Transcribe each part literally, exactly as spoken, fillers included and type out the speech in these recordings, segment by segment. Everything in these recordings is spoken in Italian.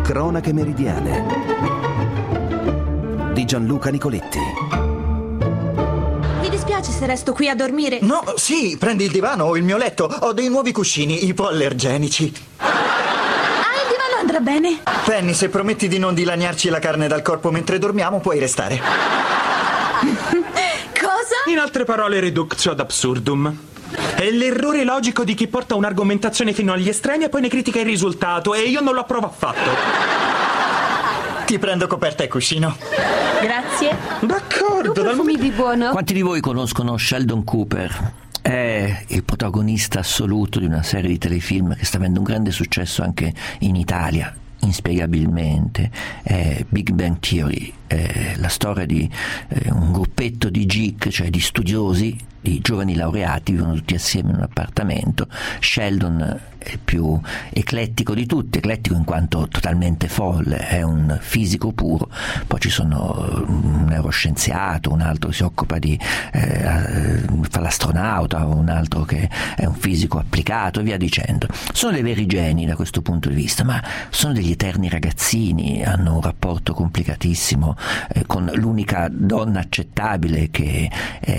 Cronache meridiane di Gianluca Nicoletti. Mi dispiace se resto qui a dormire. No, sì, prendi il divano o il mio letto. Ho dei nuovi cuscini ipoallergenici. Ah, il divano andrà bene. Penny, se prometti di non dilaniarci la carne dal corpo mentre dormiamo, puoi restare. Cosa? In altre parole, reductio ad absurdum. È l'errore logico di chi porta un'argomentazione fino agli estremi e poi ne critica il risultato, e io non lo approvo affatto. Ti prendo coperta e cuscino. Grazie. D'accordo. Tu profumi di buono. Quanti di voi conoscono Sheldon Cooper? È il protagonista assoluto di una serie di telefilm che sta avendo un grande successo anche in Italia, inspiegabilmente. È Big Bang Theory, è la storia di eh, un gruppetto di geek, cioè di studiosi, di giovani laureati, vivono tutti assieme in un appartamento. Sheldon è il più eclettico di tutti, eclettico in quanto totalmente folle, è un fisico puro. Poi ci sono un neuroscienziato, un altro che si occupa di eh, fa l'astronauta, un altro che è un fisico applicato e via dicendo. Sono dei veri geni da questo punto di vista, ma sono degli eterni ragazzini, hanno un rapporto complicatissimo eh, con l'unica donna accettabile che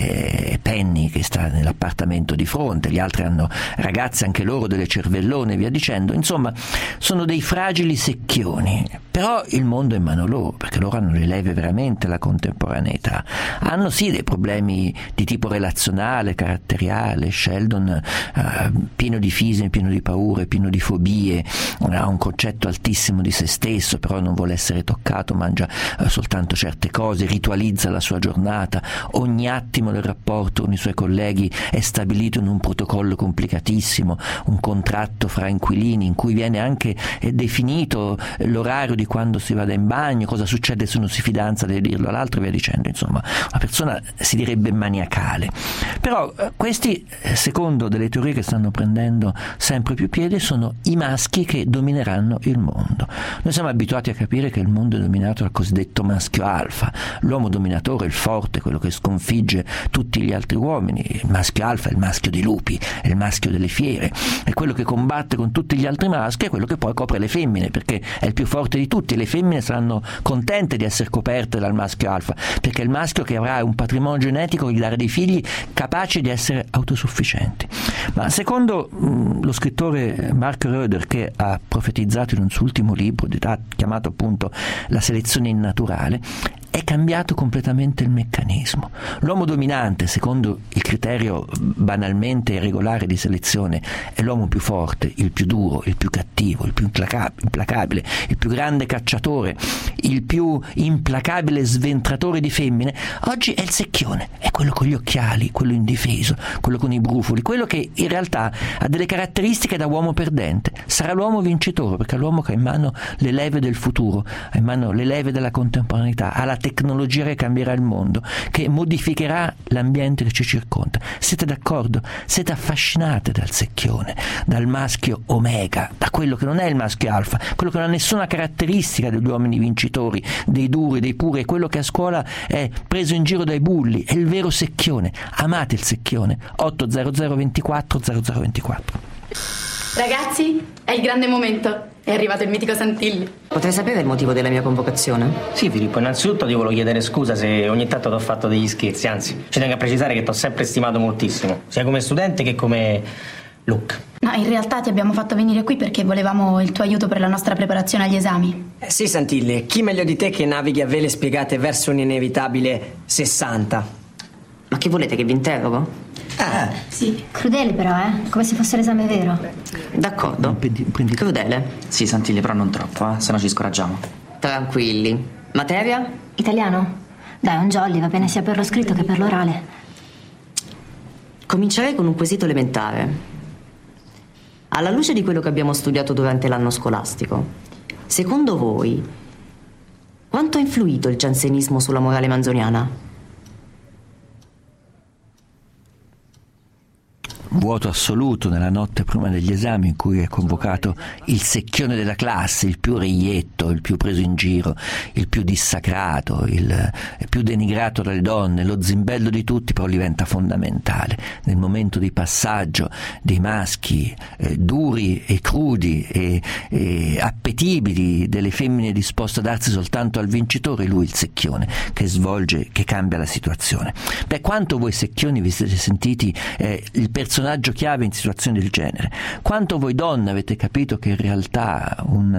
è Penny, che sta nell'appartamento di fronte. Gli altri hanno ragazze anche loro delle cervellone e via dicendo. Insomma, sono dei fragili secchioni, però il mondo è in mano loro, perché loro hanno le leve veramente alla contemporaneità. Hanno sì dei problemi di tipo relazionale, caratteriale. Sheldon eh, pieno di fisime, pieno di paure, pieno di fobie, ha un concetto altissimo di se stesso, però non vuole essere toccato, mangia eh, soltanto certe cose, ritualizza la sua giornata, ogni attimo del rapporto con i suoi colleghi è stabilito in un protocollo complicatissimo, un contratto fra inquilini in cui viene anche eh, definito l'orario di quando si vada in bagno, cosa succede se uno si fidanza, deve dirlo all'altro e via dicendo. Insomma, una persona si direbbe maniacale. Però eh, questi, eh, secondo delle teorie che stanno prendendo sempre più piede, sono i maschi che domineranno il mondo. Noi siamo abituati a capire che il mondo è dominato dal cosiddetto maschio alfa, l'uomo dominatore, il forte, quello che sconfigge tutti gli altri uomini. Il maschio alfa è il maschio dei lupi, è il maschio delle fiere, è quello che combatte con tutti gli altri maschi, è quello che poi copre le femmine, perché è il più forte di tutti. Le femmine saranno contente di essere coperte dal maschio alfa, perché è il maschio che avrà un patrimonio genetico che gli darà dei figli capaci di essere autosufficienti. Ma secondo mh, lo scrittore Mark Roeder, che ha profetizzato in un suo ultimo libro chiamato appunto La selezione innaturale, è cambiato completamente il meccanismo. L'uomo dominante, secondo il criterio banalmente regolare di selezione, è l'uomo più forte, il più duro, il più cattivo, il più implacabile, il più grande cacciatore, il più implacabile sventratore di femmine. Oggi è il secchione, è quello con gli occhiali, quello indifeso, quello con i brufoli, quello che in realtà ha delle caratteristiche da uomo perdente. Sarà l'uomo vincitore, perché è l'uomo che ha in mano le leve del futuro, ha in mano le leve della contemporaneità, ha la tecnologia che cambierà il mondo, che modificherà l'ambiente che ci circonda. Siete d'accordo? Siete affascinate dal secchione, dal maschio omega, da quello che non è il maschio alfa, quello che non ha nessuna caratteristica degli uomini vincitori, dei duri, dei puri, è quello che a scuola è preso in giro dai bulli, è il vero secchione. Amate il secchione. otto zero zero ventiquattro zero zero ventiquattro. Ragazzi, è il grande momento. È arrivato il mitico Santilli. Potrei sapere il motivo della mia convocazione? Sì, Filippo, innanzitutto ti volevo chiedere scusa se ogni tanto ti ho fatto degli scherzi. Anzi, ci tengo a precisare che ti ho sempre stimato moltissimo, sia come studente che come look. No, in realtà ti abbiamo fatto venire qui perché volevamo il tuo aiuto per la nostra preparazione agli esami. Eh sì, Santilli, chi meglio di te che navighi a vele spiegate verso un inevitabile sessanta? Ma che volete, che vi interrogo? Ah, sì. Crudele però, eh? Come se fosse l'esame vero. D'accordo. Crudele? Sì, Santilli, però non troppo, eh? Se no ci scoraggiamo. Tranquilli. Materia? Italiano? Dai, un jolly, va bene sia per lo scritto che per l'orale. Comincerei con un quesito elementare. Alla luce di quello che abbiamo studiato durante l'anno scolastico, secondo voi, quanto ha influito il giansenismo sulla morale manzoniana? vuoto assoluto nella notte prima degli esami, in cui è convocato il secchione della classe, il più reietto, il più preso in giro, il più dissacrato, il più denigrato dalle donne, lo zimbello di tutti, però diventa fondamentale nel momento di passaggio dei maschi eh, duri e crudi e, e appetibili, delle femmine disposte a darsi soltanto al vincitore, lui il secchione che svolge, che cambia la situazione. Beh, quanto voi secchioni vi siete sentiti eh, il personaggio chiave in situazioni del genere? Quanto voi donne avete capito che in realtà un,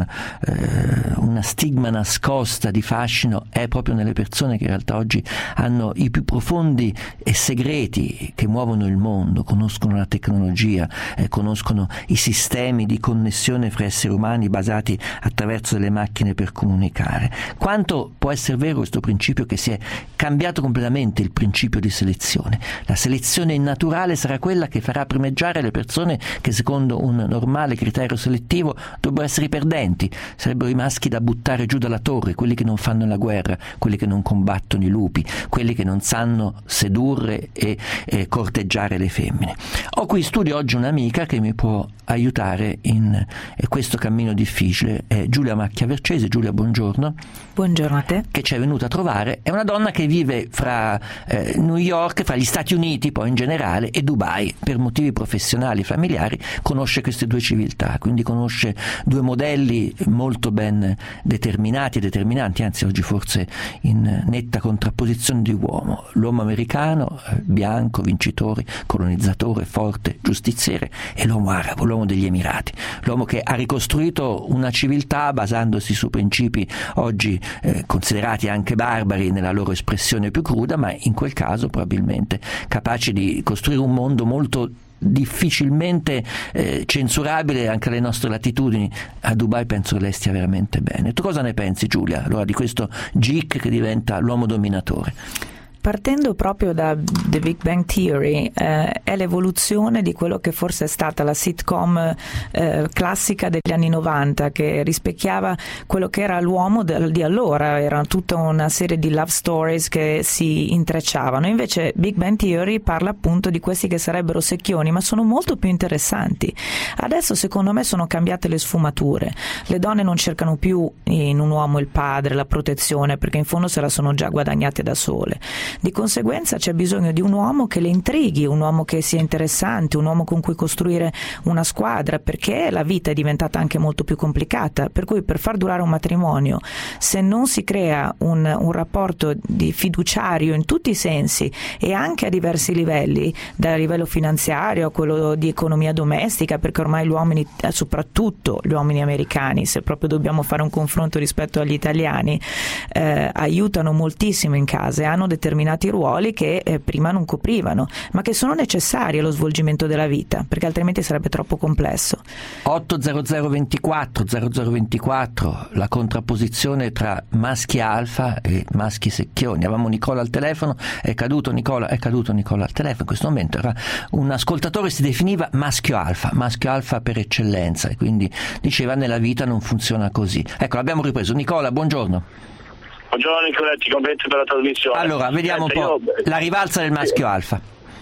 eh, una stigma nascosta di fascino è proprio nelle persone che in realtà oggi hanno i più profondi e segreti che muovono il mondo, conoscono la tecnologia, eh, conoscono i sistemi di connessione fra esseri umani basati attraverso delle macchine per comunicare. Quanto può essere vero questo principio che si è cambiato completamente il principio di selezione? La selezione naturale sarà quella che farà primeggiare le persone che secondo un normale criterio selettivo dovrebbero essere i perdenti, sarebbero i maschi da buttare giù dalla torre, quelli che non fanno la guerra, quelli che non combattono i lupi, quelli che non sanno sedurre e, e corteggiare le femmine. Ho qui in studio oggi un'amica che mi può aiutare in questo cammino difficile, è Giulia Macchia Vercese. Giulia, buongiorno. Buongiorno a te. Che ci è venuta a trovare. È una donna che vive fra eh, New York, fra gli Stati Uniti poi in generale, e Dubai. Per motivi professionali e familiari conosce queste due civiltà, quindi conosce due modelli molto ben determinati e determinanti, anzi oggi forse in netta contrapposizione di uomo: l'uomo americano, eh, bianco, vincitore, colonizzatore, forte, giustiziere, e l'uomo arabo, l'uomo degli Emirati, l'uomo che ha ricostruito una civiltà basandosi su principi oggi eh, considerati anche barbari nella loro espressione più cruda, ma in quel caso probabilmente capaci di costruire un mondo molto difficilmente eh, censurabile anche alle nostre latitudini. A Dubai penso che lei stia veramente bene. Tu cosa ne pensi, Giulia, allora, di questo geek che diventa l'uomo dominatore? Partendo proprio da The Big Bang Theory, eh, è l'evoluzione di quello che forse è stata la sitcom eh, classica degli anni novanta, che rispecchiava quello che era l'uomo del, di allora. Era tutta una serie di love stories che si intrecciavano. Invece Big Bang Theory parla appunto di questi che sarebbero secchioni, ma sono molto più interessanti. Adesso secondo me sono cambiate le sfumature. Le donne non cercano più in un uomo il padre, la protezione, perché in fondo se la sono già guadagnate da sole. Di conseguenza c'è bisogno di un uomo che le intrighi, un uomo che sia interessante, un uomo con cui costruire una squadra, perché la vita è diventata anche molto più complicata. Per cui per far durare un matrimonio, se non si crea un, un rapporto di fiduciario in tutti i sensi e anche a diversi livelli, dal livello finanziario a quello di economia domestica, perché ormai gli uomini, soprattutto gli uomini americani, se proprio dobbiamo fare un confronto rispetto agli italiani, eh, aiutano moltissimo in casa e hanno determinati ruoli che eh, prima non coprivano, ma che sono necessari allo svolgimento della vita, perché altrimenti sarebbe troppo complesso. otto zero zero ventiquattro zero zero ventiquattro, la contrapposizione tra maschi alfa e maschi secchioni. Avevamo Nicola al telefono, è caduto Nicola, è caduto Nicola al telefono. In questo momento era un ascoltatore, si definiva maschio alfa, maschio alfa per eccellenza, e quindi diceva nella vita non funziona così. Ecco, l'abbiamo ripreso. Nicola, buongiorno. Buongiorno Nicoletti, complimenti per la trasmissione. Allora, vediamo Senta, un po' io... la rivalsa del maschio alfa.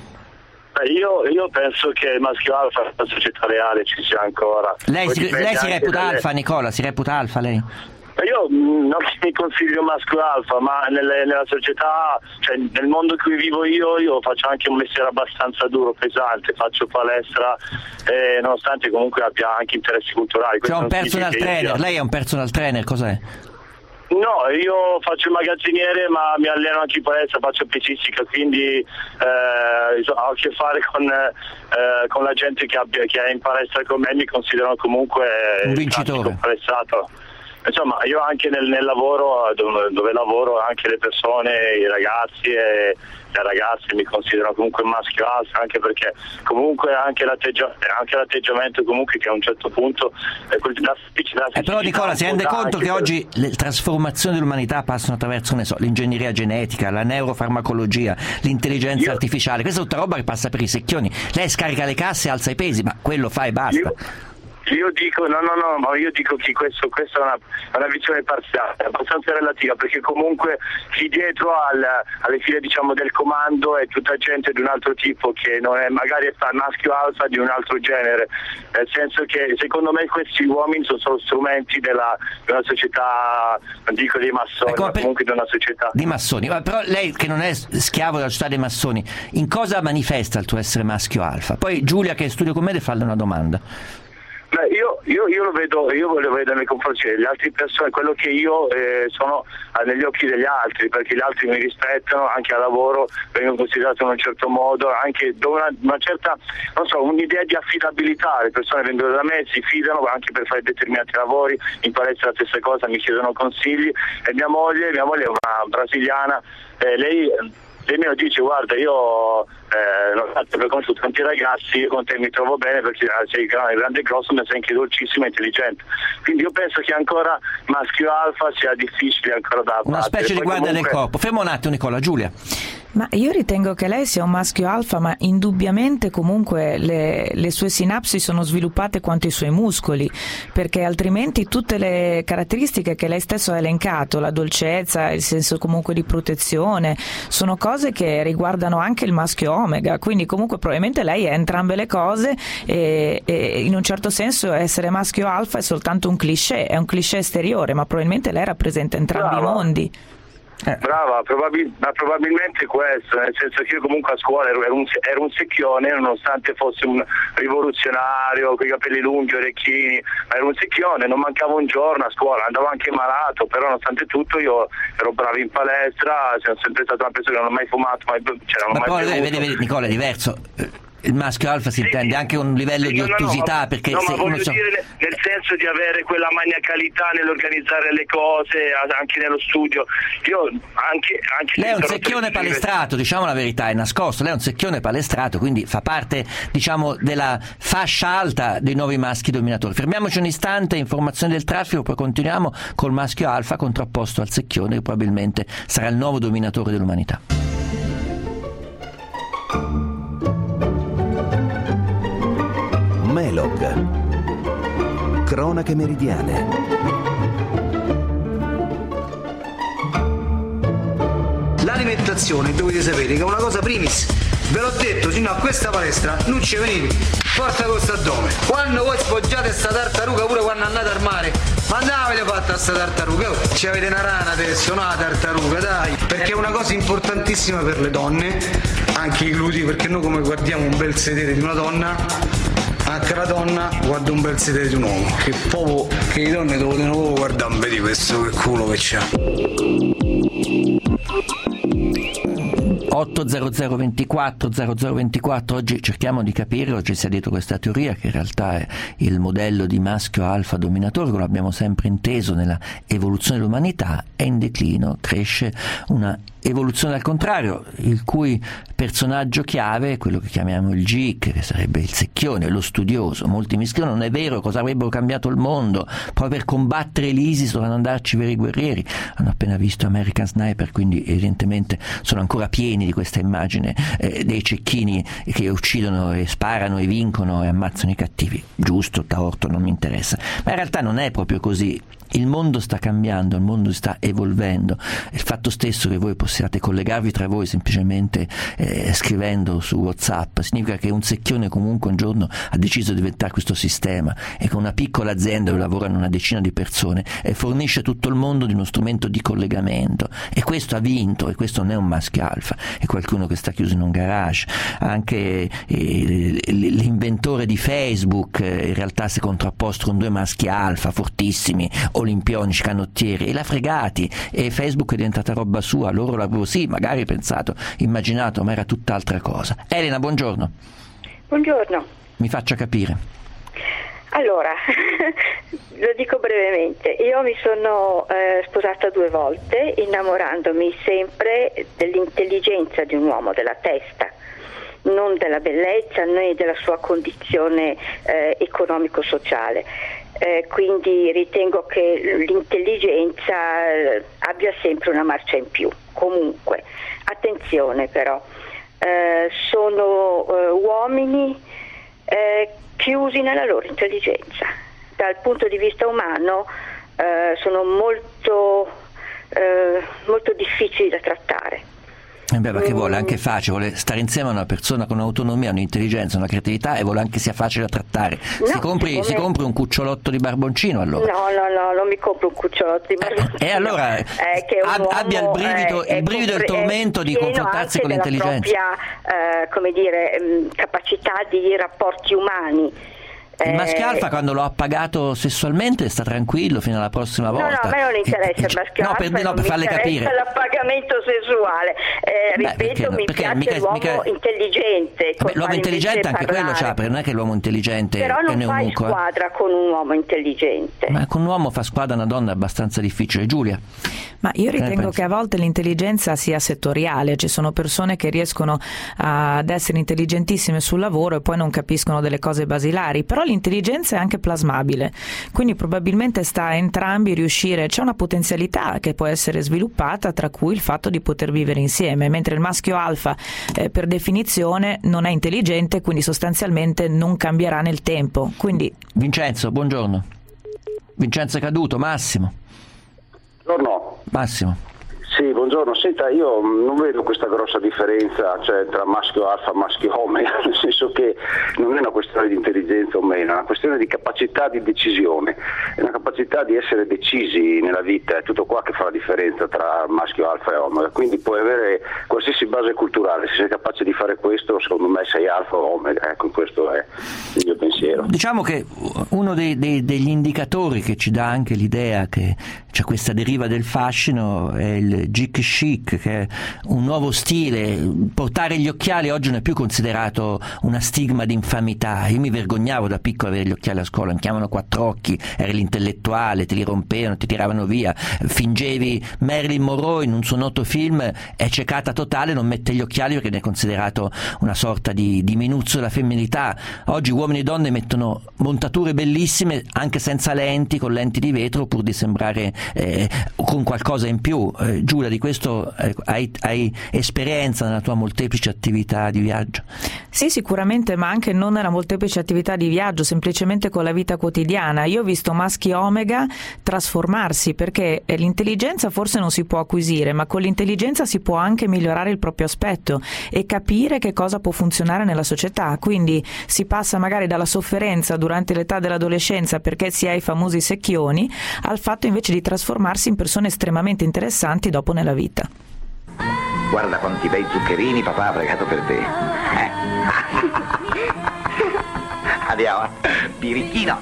Io, io penso che il maschio alfa nella società reale ci sia ancora. Lei, si, lei si reputa dalle... alfa, Nicola? Si reputa alfa lei? Io non mi considero maschio alfa, ma nelle, nella società, cioè nel mondo in cui vivo io, io faccio anche un mestiere abbastanza duro, pesante, faccio palestra, eh, nonostante comunque abbia anche interessi culturali. Cioè un personal trainer, sia... lei è un personal trainer, cos'è? No, io faccio il magazziniere, ma mi alleno anche in palestra, faccio pesistica, quindi eh, ho a che fare con, eh, con la gente che, abbia, che è in palestra con me, mi considerano comunque un vincitore. Palestato. Insomma, io anche nel, nel lavoro dove, dove lavoro, anche le persone, i ragazzi e le ragazze mi considerano comunque maschio alfa, anche perché comunque anche, l'atteggia, anche l'atteggiamento comunque che a un certo punto eh, da, da eh, però Nicola si rende conto che per... oggi le trasformazioni dell'umanità passano attraverso, ne so, l'ingegneria genetica, la neurofarmacologia, l'intelligenza io... artificiale. Questa è tutta roba che passa per i secchioni. Lei scarica le casse e alza i pesi, ma quello fa e basta. Io... Io dico, no, no, no, ma io dico che questo, questa è una, una visione parziale, abbastanza relativa, perché comunque chi dietro al, alle file, diciamo, del comando è tutta gente di un altro tipo, che non è, magari fa maschio alfa di un altro genere, nel senso che secondo me questi uomini sono solo strumenti della, di una società, non dico dei massoni, ma comunque di una società. Di massoni, ma però lei che non è schiavo della società dei massoni, in cosa manifesta il tuo essere maschio alfa? Poi Giulia, che studia con me, deve farle una domanda. Beh, io, io, io lo vedo, io lo vedo nei confronti delle altre persone, quello che io eh, sono eh, negli occhi degli altri, perché gli altri mi rispettano, anche al lavoro vengo considerato in un certo modo, anche do una, una certa, non so, un'idea di affidabilità, le persone vengono da me, si fidano anche per fare determinati lavori, in palestra la stessa cosa, mi chiedono consigli, e mia moglie, mia moglie è una brasiliana, eh, lei... lei mi dice: guarda, io eh, ho conosciuto tanti ragazzi, io con te mi trovo bene perché sei grande e grosso, ma sei anche dolcissimo e intelligente. Quindi io penso che ancora maschio alfa sia difficile ancora da abbattere. Una specie di guardia comunque... del corpo. Fermo un attimo, Nicola. Giulia. Ma io ritengo che lei sia un maschio alfa, ma indubbiamente comunque le, le sue sinapsi sono sviluppate quanto i suoi muscoli, perché altrimenti tutte le caratteristiche che lei stesso ha elencato, la dolcezza, il senso comunque di protezione, sono cose che riguardano anche il maschio omega, quindi comunque probabilmente lei è entrambe le cose e, e in un certo senso essere maschio alfa è soltanto un cliché, è un cliché esteriore, ma probabilmente lei rappresenta entrambi Brava. i mondi. Eh. Brava, probabil- ma probabilmente questo, nel senso che io comunque a scuola ero, ero, un, ero un secchione, nonostante fossi un rivoluzionario, con i capelli lunghi, orecchini, ma ero un secchione, non mancava un giorno a scuola, andavo anche malato, però nonostante tutto io ero bravo in palestra, sono sempre stata una persona che non ho mai fumato, mai, cioè, non ma ho mai poi vede, vede, Nicola, è diverso. Il maschio alfa si sì, intende anche un livello sì, di ottusità, no, no, perché no, se ma uno voglio so... dire nel senso di avere quella maniacalità nell'organizzare le cose anche nello studio. Io anche, anche lei è un secchione palestrato, diciamo la verità, è nascosto, lei è un secchione palestrato, quindi fa parte, diciamo, della fascia alta dei nuovi maschi dominatori. Fermiamoci un istante, informazioni del traffico, poi continuiamo col maschio alfa contrapposto al secchione, che probabilmente sarà il nuovo dominatore dell'umanità. Melog. Cronache meridiane. L'alimentazione dovete sapere che è una cosa primis. Ve l'ho detto, sino a questa palestra non ci venite. Forza questo addome. Quando voi sfoggiate sta tartaruga, pure quando andate al mare, ma andate fatta sta tartaruga. Oh, ci avete una rana adesso, no la tartaruga, dai. Perché è una cosa importantissima per le donne, anche i glutei, perché noi come guardiamo un bel sedere di una donna, anche la donna guarda un bel sedere di un uomo, che proprio che le donne devono proprio guardare, vedi questo che culo che c'ha. otto zero zero ventiquattro zero zero ventiquattro, oggi cerchiamo di capire, oggi si è detto questa teoria che in realtà è il modello di maschio alfa dominatore, come abbiamo sempre inteso nella evoluzione dell'umanità, è in declino, cresce una evoluzione al contrario, il cui personaggio chiave è quello che chiamiamo il geek, che sarebbe il secchione, lo studioso. Molti mi scrivono: non è vero, cosa avrebbero cambiato il mondo, poi per combattere l'ISIS dovranno andarci veri guerrieri. Hanno appena visto American Sniper, quindi evidentemente sono ancora pieni di questa immagine eh, dei cecchini che uccidono e sparano e vincono e ammazzano i cattivi. Giusto, torto, non mi interessa, ma in realtà non è proprio così. Il mondo sta cambiando, il mondo sta evolvendo. Il fatto stesso che voi possiate collegarvi tra voi semplicemente eh, scrivendo su WhatsApp significa che un secchione comunque un giorno ha deciso di diventare questo sistema e con una piccola azienda dove lavorano una decina di persone e fornisce tutto il mondo di uno strumento di collegamento, e questo ha vinto, e questo non è un maschio alfa, è qualcuno che sta chiuso in un garage. Anche eh, l'inventore di Facebook eh, in realtà si è contrapposto con due maschi alfa fortissimi, olimpionici, canottieri, e l'ha fregati, e Facebook è diventata roba sua. Loro l'avevo sì magari pensato, immaginato, ma era tutt'altra cosa. Elena, buongiorno. Buongiorno. Mi faccia capire. Allora, lo dico brevemente, io mi sono eh, sposata due volte, innamorandomi sempre dell'intelligenza di un uomo, della testa, non della bellezza né della sua condizione eh, economico-sociale. Eh, quindi ritengo che l'intelligenza eh, abbia sempre una marcia in più. Comunque, attenzione però, eh, sono eh, uomini eh, chiusi nella loro intelligenza. Dal punto di vista umano eh, sono molto, eh, molto difficili da trattare. Eh beh, ma che vuole? Anche facile, vuole stare insieme a una persona con un'autonomia, un'intelligenza, una creatività e vuole anche sia facile da trattare. No, si, compri, come... si compri un cucciolotto di barboncino allora? No, no, no, non mi compro un cucciolotto di barboncino. E eh, allora eh, che un ab- abbia il brivido, è, il brivido e il tormento di confrontarsi con l'intelligenza. La propria, eh, come dire, mh, capacità di rapporti umani. Il maschio alfa quando lo ha pagato sessualmente sta tranquillo fino alla prossima volta. No, no, a me non interessa il maschio no, alfa, per, no, per farle capire. l'appagamento sessuale. Eh, Beh, ripeto, no? mi perché piace mica, l'uomo mica... intelligente. Vabbè, l'uomo intelligente anche parlare. quello c'ha, perché non è che l'uomo intelligente però è non fai eunuco, squadra eh. con un uomo intelligente. Ma con un uomo fa squadra una donna è abbastanza difficile. Giulia? Ma io ritengo che a volte l'intelligenza sia settoriale, ci sono persone che riescono ad essere intelligentissime sul lavoro e poi non capiscono delle cose basilari, però l'intelligenza è anche plasmabile, quindi probabilmente sta a entrambi riuscire, c'è una potenzialità che può essere sviluppata, tra cui il fatto di poter vivere insieme, mentre il maschio alfa eh, per definizione non è intelligente, quindi sostanzialmente non cambierà nel tempo. Quindi... Vincenzo, buongiorno. Vincenzo è caduto. Massimo. Buongiorno. Massimo. Sì, buongiorno. Senta, io non vedo questa grossa differenza, cioè, tra maschio alfa e maschio omega, nel senso che non è una questione di intelligenza o meno, è una questione di capacità di decisione, è una capacità di essere decisi nella vita, è tutto qua che fa la differenza tra maschio alfa e omega, quindi puoi avere qualsiasi base culturale, se sei capace di fare questo, secondo me sei alfa o omega, ecco, questo è il mio pensiero. Diciamo che uno dei, dei, degli indicatori che ci dà anche l'idea che c'è questa deriva del fascino è il geek chic, che è un nuovo stile. Portare gli occhiali oggi non è più considerato una stigma di infamità. Io mi vergognavo da piccolo avere gli occhiali a scuola, mi chiamavano quattro occhi, eri l'intellettuale, te li rompevano, ti tiravano via, fingevi Marilyn Monroe in un suo noto film, è ciecata totale, non mette gli occhiali perché ne è considerato una sorta di, di minuzzo della femminilità. Oggi uomini e donne mettono montature bellissime anche senza lenti, con lenti di vetro, pur di sembrare eh, con qualcosa in più. eh, Giulia, di questo eh, hai, hai esperienza nella tua molteplice attività di viaggio? Sì, sicuramente, ma anche non nella molteplice attività di viaggio, semplicemente con la vita quotidiana. Io ho visto maschi omega trasformarsi, perché l'intelligenza forse non si può acquisire, ma con l'intelligenza si può anche migliorare il proprio aspetto e capire che cosa può funzionare nella società. Quindi si passa magari dalla sofferenza durante l'età dell'adolescenza perché si ha i famosi secchioni, al fatto invece di trasformarsi in persone estremamente interessanti dopo nella vita. Guarda quanti bei zuccherini papà ha pregato per te. Eh? Andiamo, birichino.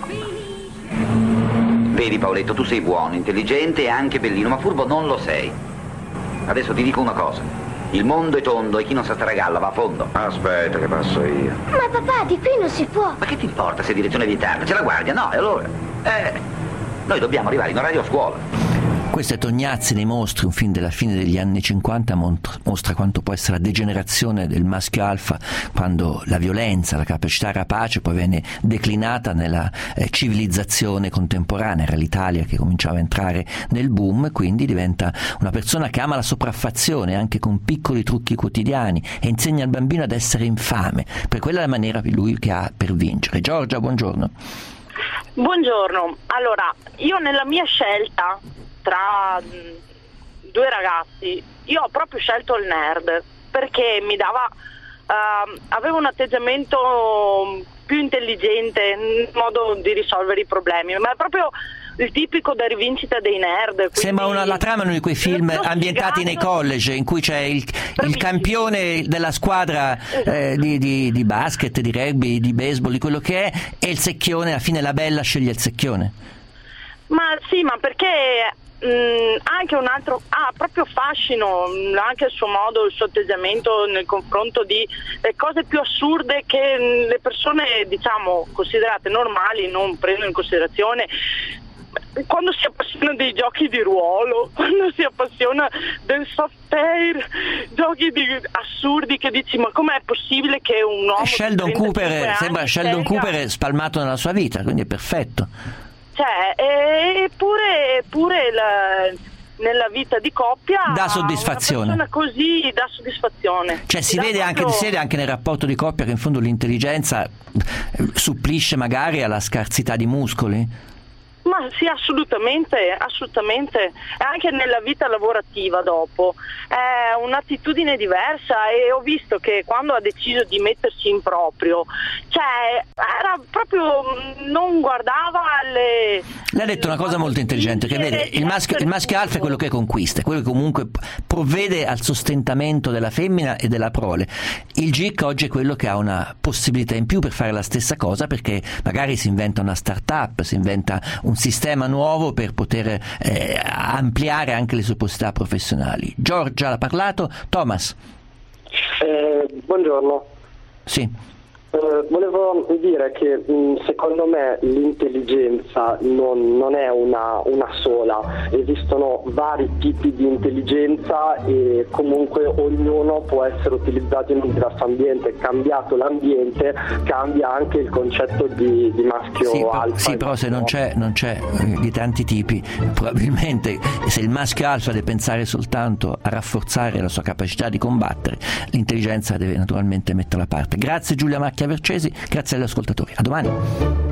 Vedi Paoletto, tu sei buono, intelligente e anche bellino, ma furbo non lo sei. Adesso ti dico una cosa. Il mondo è tondo e chi non sa stare a galla va a fondo. Aspetta che passo io. Ma papà, di qui non si può. Ma che ti importa se direzione vietata? C'è la guardia, no? E allora? Eh, noi dobbiamo arrivare in orario a scuola. Questo è Tognazzi nei mostri, un film della fine degli anni cinquanta, mostra quanto può essere la degenerazione del maschio alfa quando la violenza, la capacità rapace poi viene declinata nella eh, civilizzazione contemporanea. Era l'Italia che cominciava a entrare nel boom, quindi diventa una persona che ama la sopraffazione anche con piccoli trucchi quotidiani e insegna al bambino ad essere infame, per quella è la maniera lui che ha per vincere. Giorgia, buongiorno. Buongiorno, allora io nella mia scelta tra due ragazzi io ho proprio scelto il nerd perché mi dava uh, aveva un atteggiamento più intelligente, un modo di risolvere i problemi, ma è proprio il tipico da rivincita dei nerd. Quindi... Sembra una, la trama di quei film ambientati nei college in cui c'è il, il campione della squadra eh, di, di, di basket, di rugby, di baseball, di quello che è, e il secchione, alla fine la bella sceglie il secchione. Ma sì, ma perché mh, anche un altro ha ah, proprio fascino, anche il suo modo, il suo atteggiamento nel confronto di eh, cose più assurde che mh, le persone, diciamo, considerate normali non prendono in considerazione. Quando si appassiona dei giochi di ruolo, quando si appassiona del soft air, giochi di assurdi che dici ma com'è possibile che un uomo Sheldon Cooper sembra Sheldon tenga... Cooper spalmato nella sua vita, quindi è perfetto. Cioè, eppure, eppure la, nella vita di coppia dà soddisfazione. Una persona così dà soddisfazione. Cioè si dà vede, proprio... anche, si vede anche nel rapporto di coppia che in fondo l'intelligenza supplisce magari alla scarsità di muscoli? Ma sì, assolutamente, assolutamente. E anche nella vita lavorativa dopo è un'attitudine diversa, e ho visto che quando ha deciso di mettersi in proprio, cioè era proprio, non guardava le... Lei ha detto una cosa molto intelligente, che vede, il maschio, il maschio alfa è quello che conquista, è quello che comunque provvede al sostentamento della femmina e della prole. Il geek oggi è quello che ha una possibilità in più per fare la stessa cosa, perché magari si inventa una start-up, si inventa un sistema nuovo per poter eh, ampliare anche le sue possibilità professionali. Giorgia l'ha parlato, Thomas. Eh, buongiorno. Sì. Uh, volevo dire che mh, secondo me l'intelligenza non, non è una, una sola, esistono vari tipi di intelligenza e comunque ognuno può essere utilizzato in un diverso ambiente. Cambiato l'ambiente cambia anche il concetto di, di maschio sì, alfa. Sì, però se non c'è, non c'è eh, di tanti tipi, probabilmente se il maschio alfa deve pensare soltanto a rafforzare la sua capacità di combattere, l'intelligenza deve naturalmente metterla a parte. Grazie Giulia Macchia Vercesi, grazie agli ascoltatori, a domani.